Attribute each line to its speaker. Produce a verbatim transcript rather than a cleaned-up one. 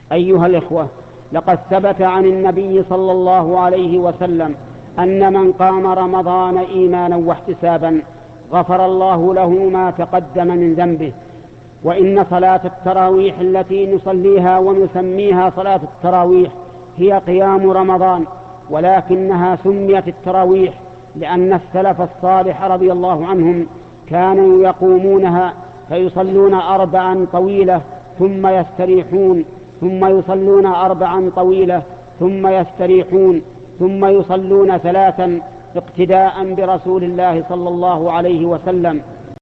Speaker 1: أيها الإخوة، لقد ثبت عن النبي صلى الله عليه وسلم أن من قام رمضان إيمانا واحتسابا غفر الله له ما تقدم من ذنبه. وإن صلاة التراويح التي نصليها ونسميها صلاة التراويح هي قيام رمضان، ولكنها سميت التراويح لأن السلف الصالح رضي الله عنهم كانوا يقومونها فيصلون أربعا طويلة ثم يستريحون، ثم يصلون أربعا طويلة ثم يستريحون، ثم يصلون ثلاثا اقتداء برسول الله صلى الله عليه وسلم.